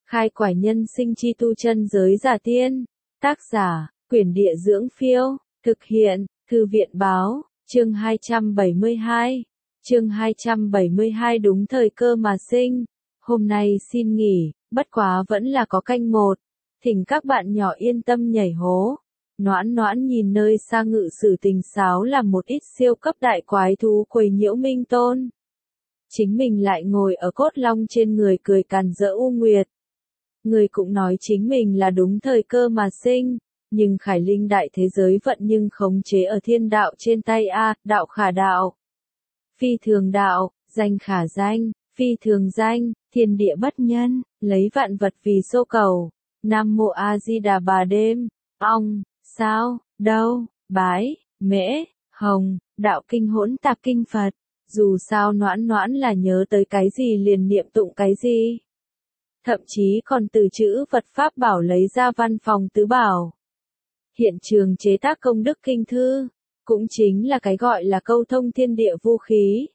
Khai quải nhân sinh chi tu chân giới giả tiên. Tác giả, Quyển Địa Dưỡng Phiêu. Thực hiện, Thư viện Báo. Chương 272. Chương 272 đúng thời cơ mà sinh. Hôm nay xin nghỉ, bất quá vẫn là có canh một. Thỉnh các bạn nhỏ yên tâm nhảy hố. Noãn noãn nhìn nơi xa ngự sử tình sáo làm một ít siêu cấp đại quái thú quấy nhiễu Minh Tôn. Chính mình lại ngồi ở cốt long trên người cười càn rỡ U Nguyệt. Người cũng nói chính mình là đúng thời cơ mà sinh, nhưng khải linh đại thế giới vận nhưng khống chế ở thiên đạo trên tay a, đạo khả đạo. Phi thường đạo, danh khả danh, phi thường danh, thiên địa bất nhân, lấy vạn vật vì xô cầu. Nam mô A Di Đà Bà đêm, ong, sao, đâu, bái, mễ, hồng, đạo kinh hỗn tạp kinh Phật. Dù sao noãn noãn là nhớ tới cái gì liền niệm tụng cái gì. Thậm chí còn từ chữ Phật Pháp bảo lấy ra văn phòng tứ bảo. Hiện trường chế tác công đức kinh thư, cũng chính là cái gọi là câu thông thiên địa vũ khí.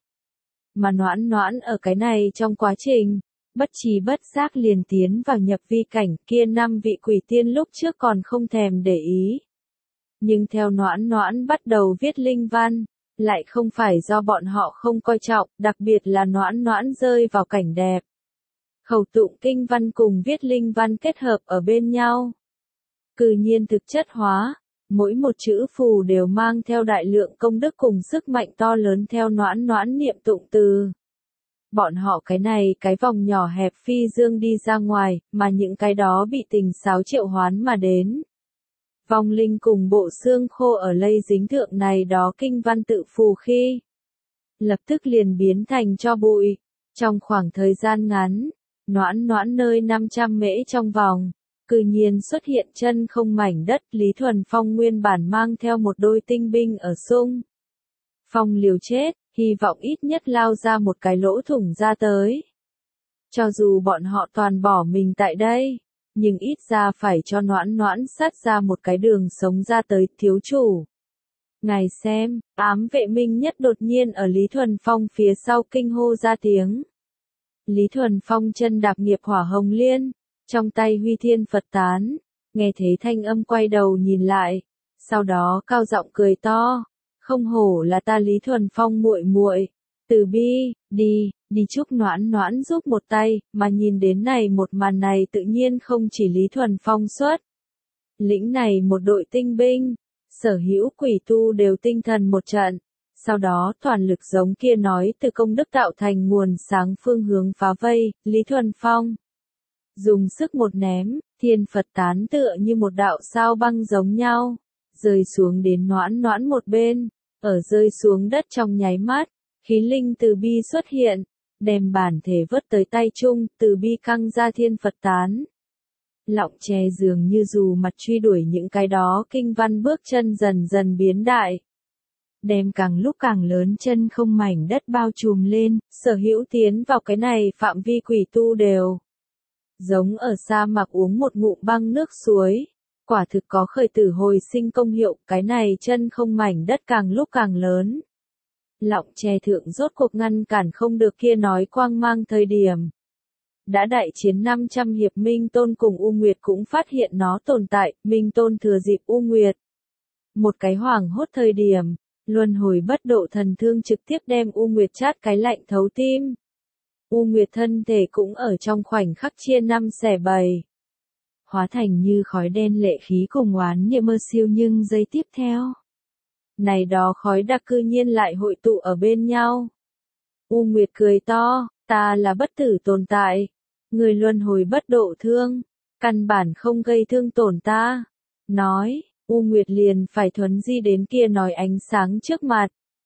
Mà noãn noãn ở cái này trong quá trình, bất trí bất giác liền tiến vào nhập vi cảnh, kia 5 vị quỷ tiên lúc trước còn không thèm để ý. Nhưng theo noãn noãn bắt đầu viết linh văn, lại không phải do bọn họ không coi trọng, đặc biệt là noãn noãn rơi vào cảnh đẹp. Khẩu tụng kinh văn cùng viết linh văn kết hợp ở bên nhau. Cư nhiên thực chất hóa, mỗi một chữ phù đều mang theo đại lượng công đức cùng sức mạnh to lớn theo noãn noãn niệm tụng từ. Bọn họ cái này cái vòng nhỏ hẹp phi dương đi ra ngoài, mà những cái đó bị tình sáo triệu hoán mà đến. Vong linh cùng bộ xương khô ở lây dính thượng này đó kinh văn tự phù khi. Lập tức liền biến thành cho bụi. Trong khoảng thời gian ngắn, noãn noãn nơi 500 mễ trong vòng, cư nhiên xuất hiện chân không mảnh đất. Lý Thuần Phong nguyên bản mang theo một đôi tinh binh ở xung phong liều chết, hy vọng ít nhất lao ra một cái lỗ thủng ra tới. Cho dù bọn họ toàn bỏ mình tại đây, nhưng ít ra phải cho noãn noãn sát ra một cái đường sống ra tới. Thiếu chủ, ngài xem, ám vệ minh nhất đột nhiên ở Lý Thuần Phong phía sau kinh hô ra tiếng. Lý Thuần Phong chân đạp nghiệp hỏa hồng liên, trong tay huy thiên Phật tán, nghe thấy thanh âm quay đầu nhìn lại, sau đó cao giọng cười to, không hổ là ta Lý Thuần Phong muội muội, Từ bi, đi chúc noãn noãn giúp một tay, mà nhìn đến này một màn này tự nhiên không chỉ Lý Thuần Phong xuất. Lĩnh này một đội tinh binh, sở hữu quỷ tu đều tinh thần một trận. Sau đó toàn lực giống kia nói từ công đức tạo thành nguồn sáng phương hướng phá vây. Lý Thuần Phong dùng sức một ném, thiên Phật tán tựa như một đạo sao băng giống nhau, rơi xuống đến noãn noãn một bên, ở rơi xuống đất trong nháy mắt, khí linh từ bi xuất hiện, đem bản thể vớt tới tay chung, từ bi căng ra thiên Phật tán. Lọng tre dường như dù mặt truy đuổi những cái đó kinh văn bước chân dần dần biến đại. Đem càng lúc càng lớn chân không mảnh đất bao trùm lên, sở hữu tiến vào cái này phạm vi quỷ tu đều. Giống ở sa mạc uống một ngụm băng nước suối, quả thực có khởi tử hồi sinh công hiệu, cái này chân không mảnh đất càng lúc càng lớn. Lọng tre thượng rốt cuộc ngăn cản không được kia nói quang mang thời điểm. Đã đại chiến 500 hiệp Minh Tôn cùng U Nguyệt cũng phát hiện nó tồn tại, Minh Tôn thừa dịp U Nguyệt. Một cái hoảng hốt thời điểm, luân hồi bất độ thần thương trực tiếp đem U Nguyệt chát cái lạnh thấu tim. U Nguyệt thân thể cũng ở trong khoảnh khắc chia 5 xẻ 7. Hóa thành như khói đen lệ khí cùng oán niệm mơ siêu, nhưng giây tiếp theo. Này đó khói đặc cư nhiên lại hội tụ ở bên nhau. U Nguyệt cười to, ta là bất tử tồn tại. Người luân hồi bất độ thương, căn bản không gây thương tổn ta. Nói, U Nguyệt liền phải thuấn di đến kia nói ánh sáng trước mặt.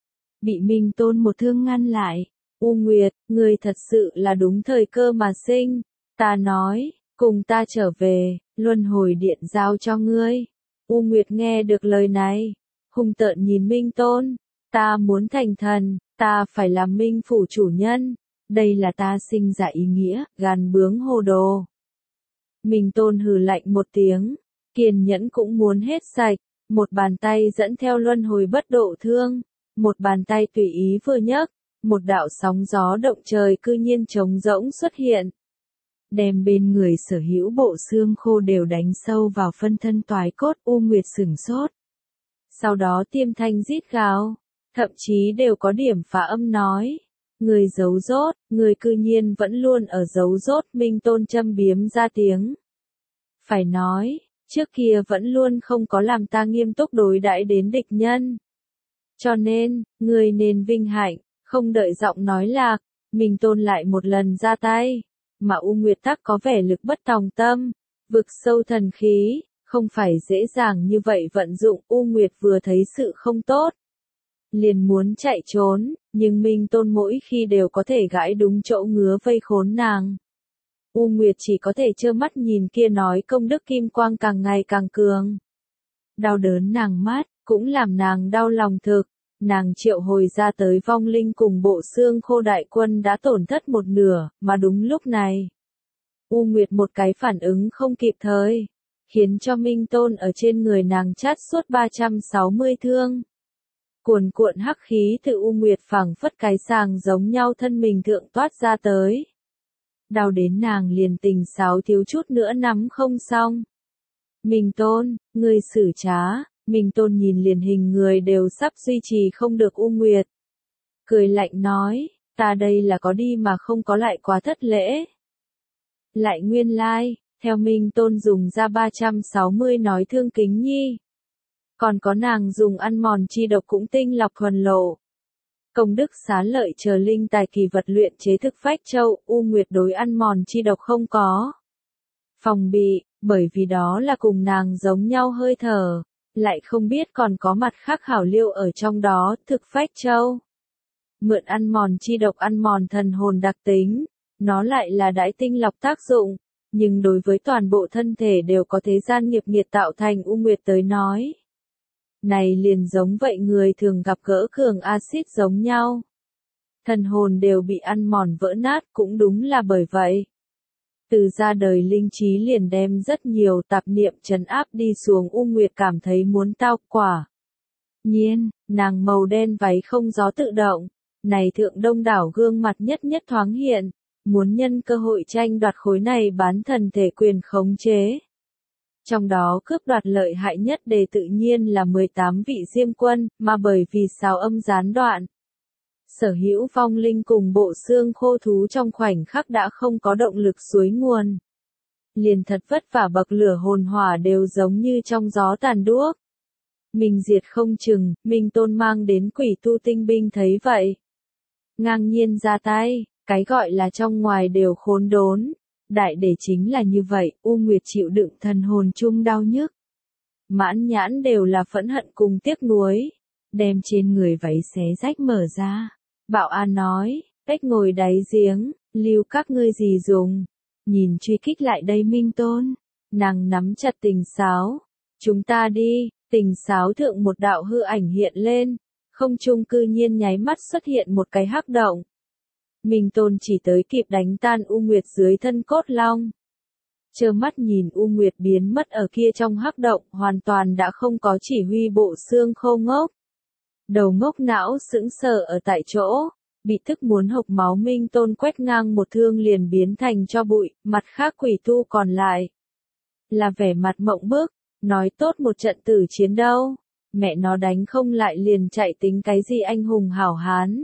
Bị Minh Tôn một thương ngăn lại. U Nguyệt, người thật sự là đúng thời cơ mà sinh. Ta nói, cùng ta trở về, luân hồi điện giao cho ngươi. U Nguyệt nghe được lời này, hung tợn nhìn Minh Tôn. Ta muốn thành thần, ta phải làm Minh phủ chủ nhân. Đây là ta sinh ra ý nghĩa, gan bướng hồ đồ. Minh Tôn hừ lạnh một tiếng, kiên nhẫn cũng muốn hết sạch, một bàn tay dẫn theo luân hồi bất độ thương, một bàn tay tùy ý vừa nhấc, một đạo sóng gió động trời cư nhiên trống rỗng xuất hiện. đem bên người sở hữu bộ xương khô đều đánh sâu vào phân thân toái cốt. U Nguyệt sửng sốt. Sau đó tiêm thanh rít gào, thậm chí đều có điểm phá âm nói. Người giấu rốt, người cư nhiên vẫn luôn ở giấu rốt. Minh Tôn châm biếm ra tiếng. Phải nói, trước kia vẫn luôn không có làm ta nghiêm túc đối đãi đến địch nhân. Cho nên, người nên vinh hạnh, không đợi giọng nói lạc, Minh Tôn lại một lần ra tay. Mà U Nguyệt tắc có vẻ lực bất tòng tâm, vực sâu thần khí, không phải dễ dàng như vậy vận dụng. U Nguyệt vừa thấy sự không tốt, liền muốn chạy trốn, nhưng Minh Tôn mỗi khi đều có thể gãi đúng chỗ ngứa vây khốn nàng. U Nguyệt chỉ có thể trơ mắt nhìn kia nói công đức kim quang càng ngày càng cường. Đau đớn nàng mắt, cũng làm nàng đau lòng thực. Nàng triệu hồi ra tới vong linh cùng bộ xương khô đại quân đã tổn thất một nửa, mà đúng lúc này. U Nguyệt một cái phản ứng không kịp thời, khiến cho Minh Tôn ở trên người nàng chát suốt 360 thương. Cuồn cuộn hắc khí từ U Nguyệt phảng phất cái sàng giống nhau thân mình thượng toát ra tới. Đau đến nàng liền tình sáo thiếu chút nữa nắm không xong. Minh Tôn, ngươi xử trá. Minh Tôn nhìn liền hình người đều sắp duy trì không được U Nguyệt. Cười lạnh nói, ta đây là có đi mà không có lại quá thất lễ. Lại nguyên lai, theo Minh Tôn dùng ra 360 nói thương kính nhi. Còn có nàng dùng ăn mòn chi độc cũng tinh lọc thuần lộ. Công đức xá lợi chờ linh tài kỳ vật luyện chế thực phách châu. U Nguyệt đối ăn mòn chi độc không có phòng bị, bởi vì đó là cùng nàng giống nhau hơi thở. Lại không biết còn có mặt khác hảo liêu ở trong đó. Thực phách châu mượn ăn mòn chi độc ăn mòn thần hồn đặc tính, nó lại là đãi tinh lọc tác dụng, nhưng đối với toàn bộ thân thể đều có thế gian nghiệp nghiệt tạo thành. U Nguyệt tới nói, này liền giống vậy người thường gặp gỡ cường axit giống nhau. Thần hồn đều bị ăn mòn vỡ nát. Cũng đúng là bởi vậy, từ ra đời linh trí liền đem rất nhiều tạp niệm trấn áp đi xuống. U Nguyệt cảm thấy muốn tao quả. Nhiên, nàng màu đen váy không gió tự động, này thượng đông đảo gương mặt nhất nhất thoáng hiện, muốn nhân cơ hội tranh đoạt khối này bán thần thể quyền khống chế. Trong đó cướp đoạt lợi hại nhất đề tự nhiên là 18 vị Diêm Quân, mà bởi vì sáo âm gián đoạn. Sở hữu vong linh cùng bộ xương khô thú trong khoảnh khắc đã không có động lực suối nguồn. Liền thật vất vả bậc lửa hồn hỏa đều giống như trong gió tàn đuốc. Mình diệt không chừng. Minh Tôn mang đến quỷ tu tinh binh thấy vậy, ngang nhiên ra tay, cái gọi là trong ngoài đều khốn đốn. Đại để chính là như vậy. U Nguyệt chịu đựng thần hồn chung đau nhức, mãn nhãn đều là phẫn hận cùng tiếc nuối, đem trên người váy xé rách mở ra. Bạo An nói, cách ngồi đáy giếng, lưu các ngươi gì dùng. Nhìn truy kích lại đây Minh Tôn, nàng nắm chặt tình sáo. Chúng ta đi. Tình sáo thượng một đạo hư ảnh hiện lên, không trung cư nhiên nháy mắt xuất hiện một cái hắc động. Minh Tôn chỉ tới kịp đánh tan U Nguyệt dưới thân cốt long. Trơ mắt nhìn U Nguyệt biến mất ở kia trong hắc động, hoàn toàn đã không có chỉ huy bộ xương khô ngốc. Đầu ngốc não sững sờ ở tại chỗ, bị tức muốn hộc máu. Minh Tôn quét ngang một thương liền biến thành cho bụi. Mặt khác quỷ tu còn lại là vẻ mặt mộng bức, nói tốt một trận tử chiến đâu, mẹ nó đánh không lại liền chạy tính cái gì anh hùng hảo hán.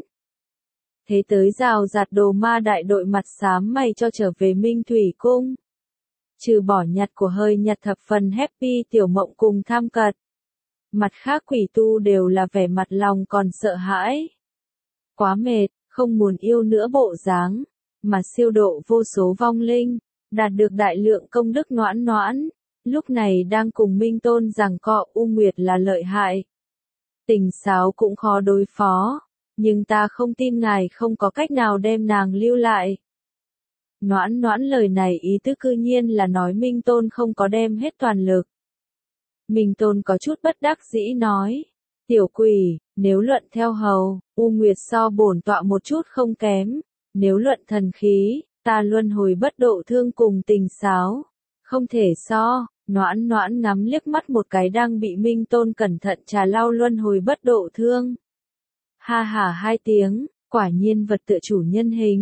Thế tới rào rạt đồ ma đại đội mặt xám mày cho trở về Minh Thủy Cung. Trừ bỏ nhặt của hơi nhặt thập phần happy tiểu mộng cùng tham cật. Mặt khác quỷ tu đều là vẻ mặt lòng còn sợ hãi. Quá mệt, không muốn yêu nữa bộ dáng, mà siêu độ vô số vong linh, đạt được đại lượng công đức noãn noãn. Lúc này đang cùng Minh Tôn giằng co. U Nguyệt là lợi hại, tình sáo cũng khó đối phó, nhưng ta không tin ngài không có cách nào đem nàng lưu lại. Noãn noãn lời này ý tứ cư nhiên là nói Minh Tôn không có đem hết toàn lực. Minh Tôn có chút bất đắc dĩ nói, tiểu quỷ, nếu luận theo hầu, U Nguyệt so bổn tọa một chút không kém, nếu luận thần khí, ta luân hồi bất độ thương cùng tình sáo, không thể so. Noãn noãn ngắm liếc mắt một cái đang bị Minh Tôn cẩn thận trà lau luân hồi bất độ thương. Ha hả hai tiếng, quả nhiên vật tựa chủ nhân hình.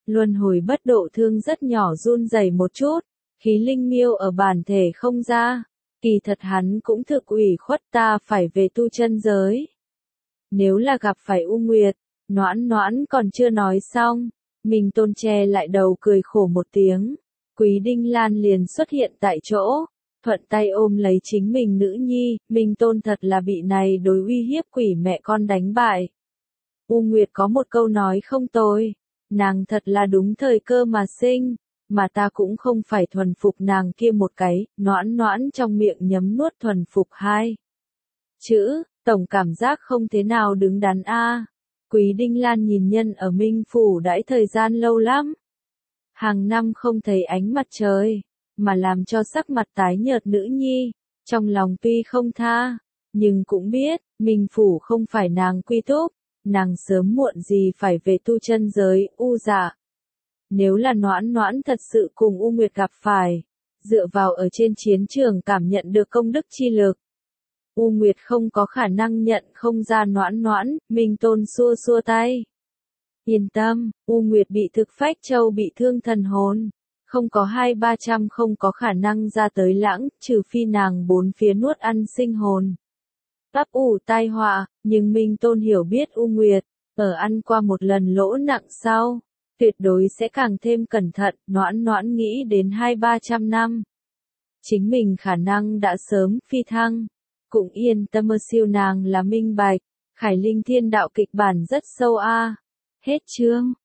Luân hồi bất độ thương rất nhỏ run rẩy một chút, khí linh miêu ở bản thể không ra, kỳ thật hắn cũng thực ủy khuất ta phải về tu chân giới. Nếu là gặp phải U Nguyệt, Noãn Noãn còn chưa nói xong, Minh Tôn che lại đầu cười khổ một tiếng, Quý Đinh Lan liền xuất hiện tại chỗ, thuận tay ôm lấy chính mình nữ nhi, Minh Tôn thật là bị này đối uy hiếp quỷ mẹ con đánh bại. U Nguyệt có một câu nói không tồi, nàng thật là đúng thời cơ mà sinh, mà ta cũng không phải thuần phục nàng kia một cái, Noãn Noãn trong miệng nhấm nuốt thuần phục hai chữ, tổng cảm giác không thế nào đứng đắn a. Quý Đinh Lan nhìn nhân ở Minh Phủ đãi thời gian lâu lắm. Hàng năm không thấy ánh mặt trời, mà làm cho sắc mặt tái nhợt nữ nhi, trong lòng tuy không tha, nhưng cũng biết, Minh Phủ không phải nàng quy túc, nàng sớm muộn gì phải về tu chân giới, U Dạ. Nếu là Noãn Noãn thật sự cùng U Nguyệt gặp phải, dựa vào ở trên chiến trường cảm nhận được công đức chi lực, U Nguyệt không có khả năng nhận không ra Noãn Noãn, Minh Tôn xua xua tay. Yên tâm, U Nguyệt bị thực phách châu bị thương thần hồn, không có 200-300 không có khả năng ra tới lãng, trừ phi nàng bốn phía nuốt ăn sinh hồn. Ấp ủ tai họa, nhưng Minh Tôn hiểu biết U Nguyệt, ở ăn qua một lần lỗ nặng sau, tuyệt đối sẽ càng thêm cẩn thận, Noãn Noãn nghĩ đến 200-300 năm. Chính mình khả năng đã sớm phi thăng, cũng yên tâm siêu nàng là minh bạch, Khải Linh Thiên đạo kịch bản rất sâu a. Hết chương.